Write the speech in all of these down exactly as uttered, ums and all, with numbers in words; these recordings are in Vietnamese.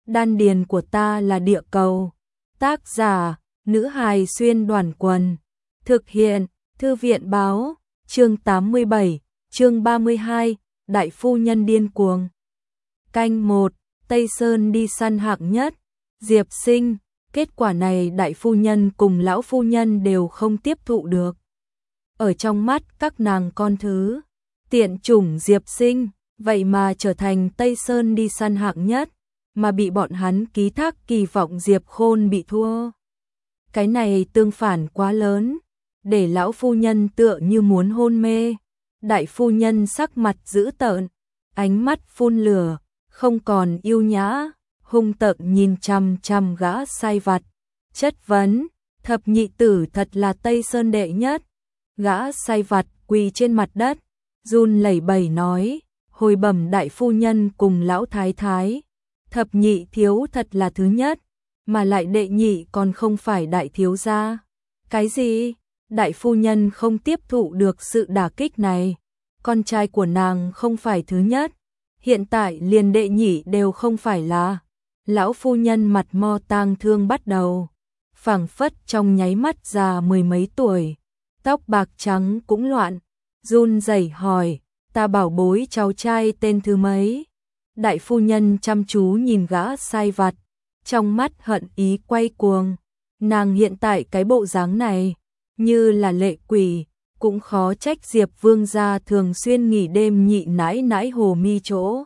đan điền của ta là địa cầu. Tác giả, nữ hài xuyên đoàn quần. Thực hiện, thư viện báo, chương tám mươi bảy, chương ba mươi hai, đại phu nhân điên cuồng. Canh một, Tây Sơn đi săn hạng nhất. Diệp Sinh, kết quả này đại phu nhân cùng lão phu nhân đều không tiếp thụ được. Ở trong mắt các nàng con thứ, tiện chủng Diệp Sinh, vậy mà trở thành Tây Sơn đi săn hạng nhất, mà bị bọn hắn ký thác kỳ vọng Diệp Khôn bị thua. Cái này tương phản quá lớn, để lão phu nhân tựa như muốn hôn mê. Đại phu nhân sắc mặt dữ tợn, ánh mắt phun lửa, không còn yêu nhã, hung tợn nhìn chằm chằm gã sai vặt, chất vấn, thập nhị tử thật là Tây Sơn đệ nhất. Gã sai vặt quỳ trên mặt đất, run lẩy bẩy nói, hồi bẩm đại phu nhân cùng lão thái thái, thập nhị thiếu thật là thứ nhất, mà lại đệ nhị còn không phải đại thiếu gia. Cái gì? Đại phu nhân không tiếp thụ được sự đả kích này. Con trai của nàng không phải thứ nhất, hiện tại liền đệ nhị đều không phải là. Lão phu nhân mặt mo tang thương bắt đầu, phảng phất trong nháy mắt già mười mấy tuổi, tóc bạc trắng cũng loạn, run rẩy hỏi, ta bảo bối cháu trai tên thứ mấy? Đại phu nhân chăm chú nhìn gã sai vặt, trong mắt hận ý quay cuồng. Nàng hiện tại cái bộ dáng này, như là lệ quỷ, cũng khó trách Diệp Vương gia thường xuyên nghỉ đêm nhị nãi nãi Hồ Mi chỗ.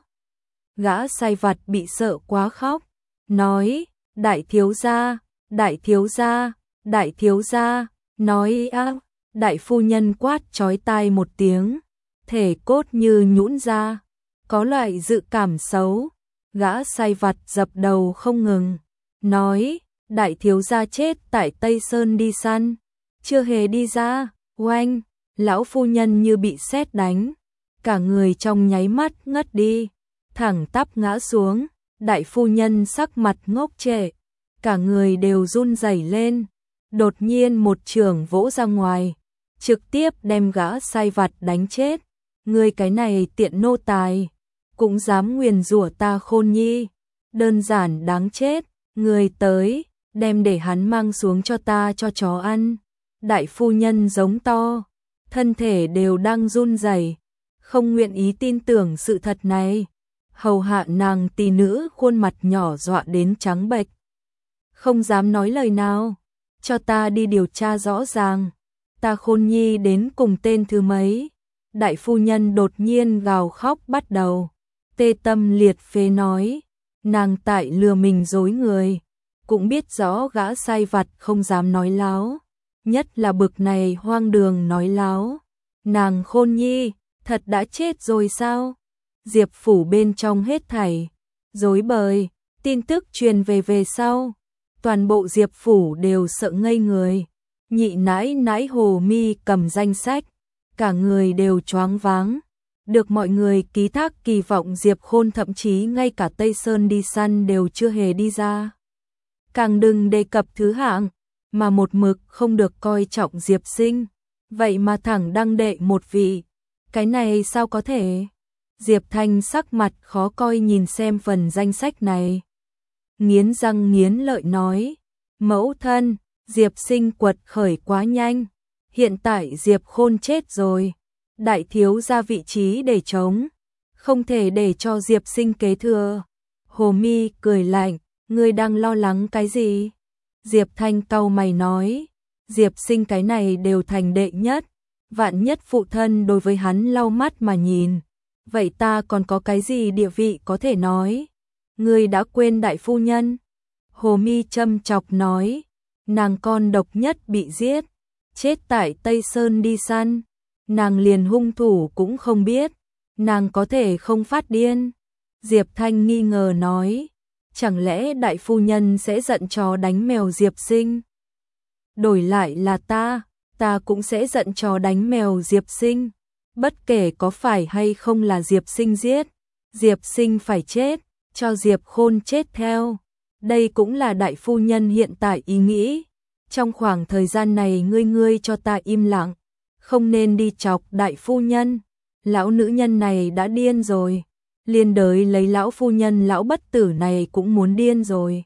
Gã sai vặt bị sợ quá khóc, nói, đại thiếu gia, đại thiếu gia, đại thiếu gia, nói á, đại phu nhân quát chói tai một tiếng, thể cốt như nhũn ra, có loại dự cảm xấu. Gã sai vặt dập đầu không ngừng, nói, đại thiếu gia chết tại Tây Sơn đi săn, chưa hề đi ra. Oanh, lão phu nhân như bị sét đánh, cả người trong nháy mắt ngất đi, thẳng tắp ngã xuống. Đại phu nhân sắc mặt ngốc trệ, cả người đều run rẩy lên, đột nhiên một chưởng vỗ ra ngoài, trực tiếp đem gã sai vặt đánh chết. Ngươi cái này tiện nô tài, cũng dám nguyền rủa ta Khôn Nhi, đơn giản đáng chết. Ngươi tới, đem để hắn mang xuống cho ta cho chó ăn. Đại phu nhân giống to, thân thể đều đang run rẩy, không nguyện ý tin tưởng sự thật này. Hầu hạ nàng tỷ nữ khuôn mặt nhỏ dọa đến trắng bệch, không dám nói lời nào. Cho ta đi điều tra rõ ràng, ta Khôn Nhi đến cùng tên thứ mấy? Đại phu nhân đột nhiên gào khóc bắt đầu, tê tâm liệt phế nói, nàng tại lừa mình dối người, cũng biết rõ gã sai vặt không dám nói láo, nhất là bực này hoang đường nói láo. Nàng Khôn Nhi thật đã chết rồi sao? Diệp phủ bên trong hết thảy rối bời, tin tức truyền về về sau, toàn bộ Diệp phủ đều sợ ngây người. Nhị nãi nãi Hồ Mi cầm danh sách, cả người đều choáng váng. Được mọi người ký thác kỳ vọng Diệp Khôn thậm chí ngay cả Tây Sơn đi săn đều chưa hề đi ra, càng đừng đề cập thứ hạng, mà một mực không được coi trọng Diệp Sinh, vậy mà thẳng đăng đệ một vị. Cái này sao có thể? Diệp Thanh sắc mặt khó coi nhìn xem phần danh sách này, nghiến răng nghiến lợi nói, mẫu thân, Diệp Sinh quật khởi quá nhanh, hiện tại Diệp Khôn chết rồi, đại thiếu gia vị trí để trống, không thể để cho Diệp Sinh kế thừa. Hồ Mi cười lạnh, ngươi đang lo lắng cái gì? Diệp Thanh cau mày nói, Diệp Sinh cái này đều thành đệ nhất, vạn nhất phụ thân đối với hắn lau mắt mà nhìn, vậy ta còn có cái gì địa vị có thể nói? Ngươi đã quên đại phu nhân? Hồ Mi châm chọc nói, nàng con độc nhất bị giết, chết tại Tây Sơn đi săn, nàng liền hung thủ cũng không biết, nàng có thể không phát điên? Diệp Thanh nghi ngờ nói, chẳng lẽ đại phu nhân sẽ giận chó đánh mèo Diệp Sinh? Đổi lại là ta, ta cũng sẽ giận chó đánh mèo Diệp Sinh, bất kể có phải hay không là Diệp Sinh giết, Diệp Sinh phải chết, cho Diệp Khôn chết theo. Đây cũng là đại phu nhân hiện tại ý nghĩ. Trong khoảng thời gian này ngươi ngươi cho ta im lặng, không nên đi chọc đại phu nhân, lão nữ nhân này đã điên rồi. liên đới lấy lão phu nhân lão bất tử này cũng muốn điên rồi.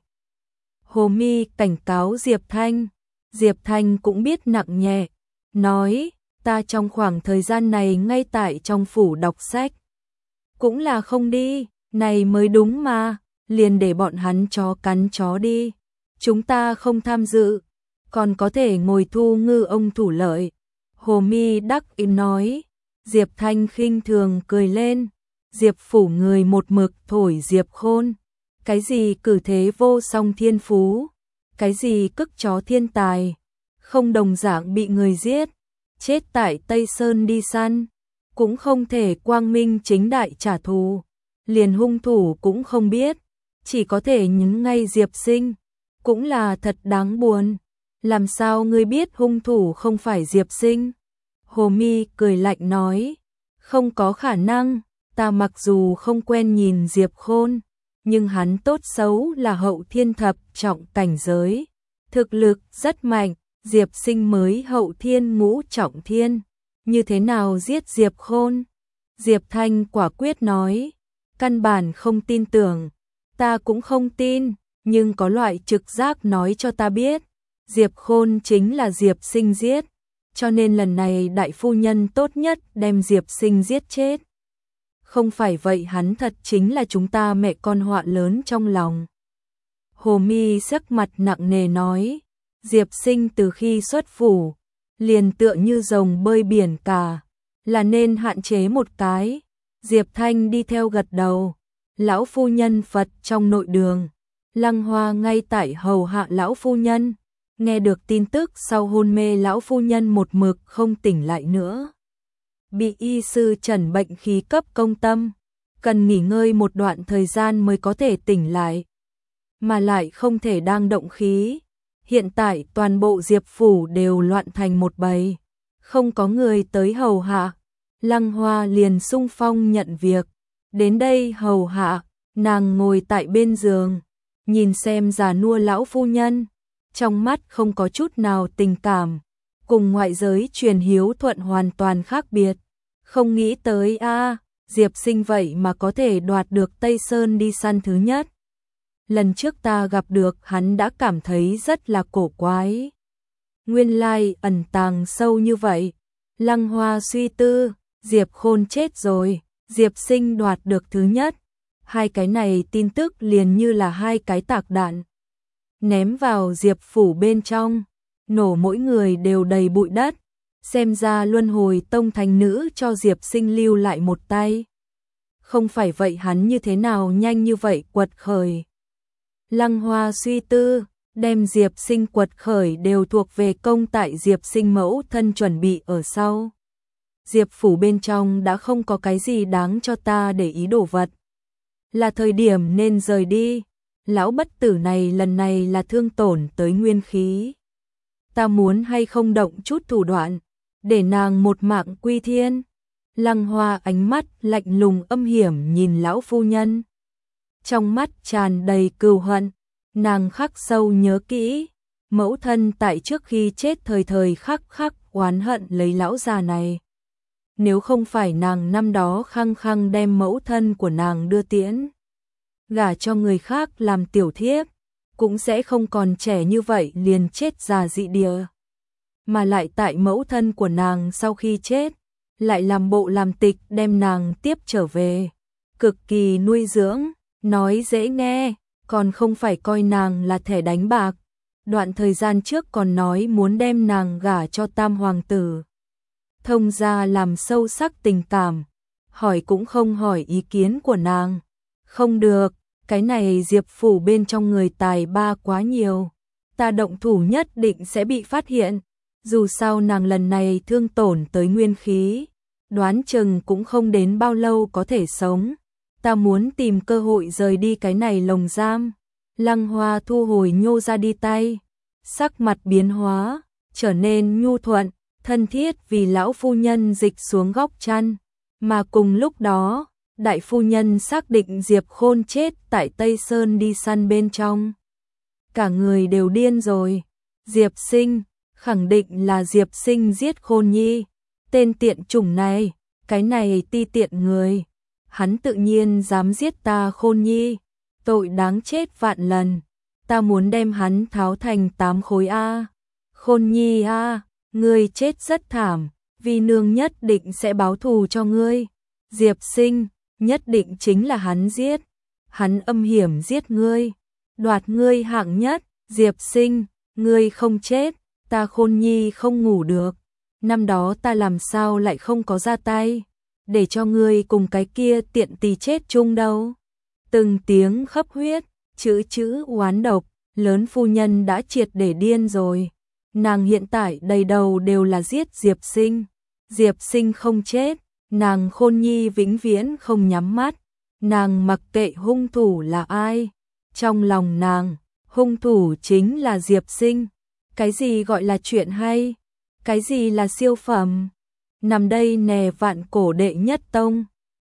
Hồ Mi cảnh cáo Diệp Thanh, Diệp Thanh cũng biết nặng nhẹ, nói, ta trong khoảng thời gian này ngay tại trong phủ đọc sách. Cũng là không đi, này mới đúng mà, liền để bọn hắn chó cắn chó đi. Chúng ta không tham dự, còn có thể ngồi thu ngư ông thủ lợi. Hồ Mi đắc ý nói, Diệp Thanh khinh thường cười lên, Diệp phủ người một mực thổi Diệp Khôn. Cái gì cử thế vô song thiên phú, cái gì cức chó thiên tài, không đồng dạng bị người giết, chết tại Tây Sơn đi săn, cũng không thể quang minh chính đại trả thù, liền hung thủ cũng không biết, chỉ có thể nhấn ngay Diệp Sinh, cũng là thật đáng buồn. Làm sao ngươi biết hung thủ không phải Diệp Sinh? Hồ Mi cười lạnh nói, không có khả năng, ta mặc dù không quen nhìn Diệp Khôn, nhưng hắn tốt xấu là hậu thiên thập trọng cảnh giới, thực lực rất mạnh, Diệp Sinh mới hậu thiên ngũ trọng thiên, như thế nào giết Diệp Khôn? Diệp Thanh quả quyết nói, căn bản không tin tưởng, ta cũng không tin, nhưng có loại trực giác nói cho ta biết, Diệp Khôn chính là Diệp Sinh giết, cho nên lần này đại phu nhân tốt nhất đem Diệp Sinh giết chết. Không phải vậy hắn thật chính là chúng ta mẹ con họa lớn trong lòng. Hồ Mi sắc mặt nặng nề nói, Diệp Sinh từ khi xuất phủ, liền tựa như rồng bơi biển cả, là nên hạn chế một cái. Diệp Thanh đi theo gật đầu, lão phu nhân Phật trong nội đường, Lăng Hoa ngay tại hầu hạ lão phu nhân, nghe được tin tức sau hôn mê lão phu nhân một mực không tỉnh lại nữa. Bị y sư trần bệnh khí cấp công tâm, cần nghỉ ngơi một đoạn thời gian mới có thể tỉnh lại, mà lại không thể đang động khí. Hiện tại toàn bộ Diệp phủ đều loạn thành một bầy, không có người tới hầu hạ. Lăng Hoa liền sung phong nhận việc, đến đây hầu hạ, nàng ngồi tại bên giường, nhìn xem già nua lão phu nhân, trong mắt không có chút nào tình cảm, cùng ngoại giới truyền hiếu thuận hoàn toàn khác biệt. Không nghĩ tới a, Diệp Sinh vậy mà có thể đoạt được Tây Sơn đi săn thứ nhất. Lần trước ta gặp được hắn đã cảm thấy rất là cổ quái. Nguyên lai ẩn tàng sâu như vậy. Lăng Hoa suy tư, Diệp Khôn chết rồi, Diệp Sinh đoạt được thứ nhất. Hai cái này tin tức liền như là hai cái tạc đạn, ném vào Diệp phủ bên trong, nổ mỗi người đều đầy bụi đất. Xem ra luân hồi tông thánh nữ cho Diệp Sinh lưu lại một tay. Không phải vậy hắn như thế nào nhanh như vậy quật khởi. Lăng Hoa suy tư, đem Diệp Sinh quật khởi đều thuộc về công tại Diệp Sinh mẫu thân chuẩn bị ở sau. Diệp phủ bên trong đã không có cái gì đáng cho ta để ý đồ vật. Là thời điểm nên rời đi. Lão bất tử này lần này là thương tổn tới nguyên khí. Ta muốn hay không động chút thủ đoạn, để nàng một mạng quy thiên. Lăng Hoa ánh mắt lạnh lùng âm hiểm nhìn lão phu nhân. Trong mắt tràn đầy cừu hận, nàng khắc sâu nhớ kỹ, mẫu thân tại trước khi chết thời thời khắc khắc oán hận lấy lão già này. Nếu không phải nàng năm đó khăng khăng đem mẫu thân của nàng đưa tiễn, gả cho người khác làm tiểu thiếp, cũng sẽ không còn trẻ như vậy liền chết già dị địa. Mà lại tại mẫu thân của nàng sau khi chết, lại làm bộ làm tịch đem nàng tiếp trở về, cực kỳ nuôi dưỡng, nói dễ nghe, còn không phải coi nàng là thẻ đánh bạc. Đoạn thời gian trước còn nói muốn đem nàng gả cho tam hoàng tử. Thông gia làm sâu sắc tình cảm, hỏi cũng không hỏi ý kiến của nàng. Không được, cái này Diệp phủ bên trong người tài ba quá nhiều, ta động thủ nhất định sẽ bị phát hiện. Dù sao nàng lần này thương tổn tới nguyên khí, đoán chừng cũng không đến bao lâu có thể sống. Ta muốn tìm cơ hội rời đi cái này lồng giam. Lăng Hoa thu hồi nhô ra đi tay, sắc mặt biến hóa, trở nên nhu thuận, thân thiết vì lão phu nhân dịch xuống góc chăn. Mà cùng lúc đó, đại phu nhân xác định Diệp Khôn chết tại Tây Sơn đi săn bên trong. Cả người đều điên rồi. Diệp Sinh, khẳng định là Diệp Sinh giết Khôn Nhi. Tên tiện chủng này, cái này ti tiện người. hắn tự nhiên dám giết ta Khôn Nhi, tội đáng chết vạn lần, ta muốn đem hắn tháo thành tám khối a. Khôn Nhi a, ngươi chết rất thảm, vi nương nhất định sẽ báo thù cho ngươi. Diệp Sinh, nhất định chính là hắn giết, hắn âm hiểm giết ngươi, đoạt ngươi hạng nhất. Diệp Sinh, ngươi không chết, ta Khôn Nhi không ngủ được. Năm đó ta làm sao lại không có ra tay, để cho ngươi cùng cái kia tiện tỳ chết chung đâu. Từng tiếng khấp huyết, chữ chữ oán độc, lớn phu nhân đã triệt để điên rồi. Nàng hiện tại đầy đầu đều là giết Diệp Sinh. Diệp Sinh không chết, nàng Khôn Nhi vĩnh viễn không nhắm mắt. Nàng mặc kệ hung thủ là ai, trong lòng nàng, hung thủ chính là Diệp Sinh. Cái gì gọi là chuyện hay? Cái gì là siêu phẩm? Nằm đây nè vạn cổ đệ nhất tông.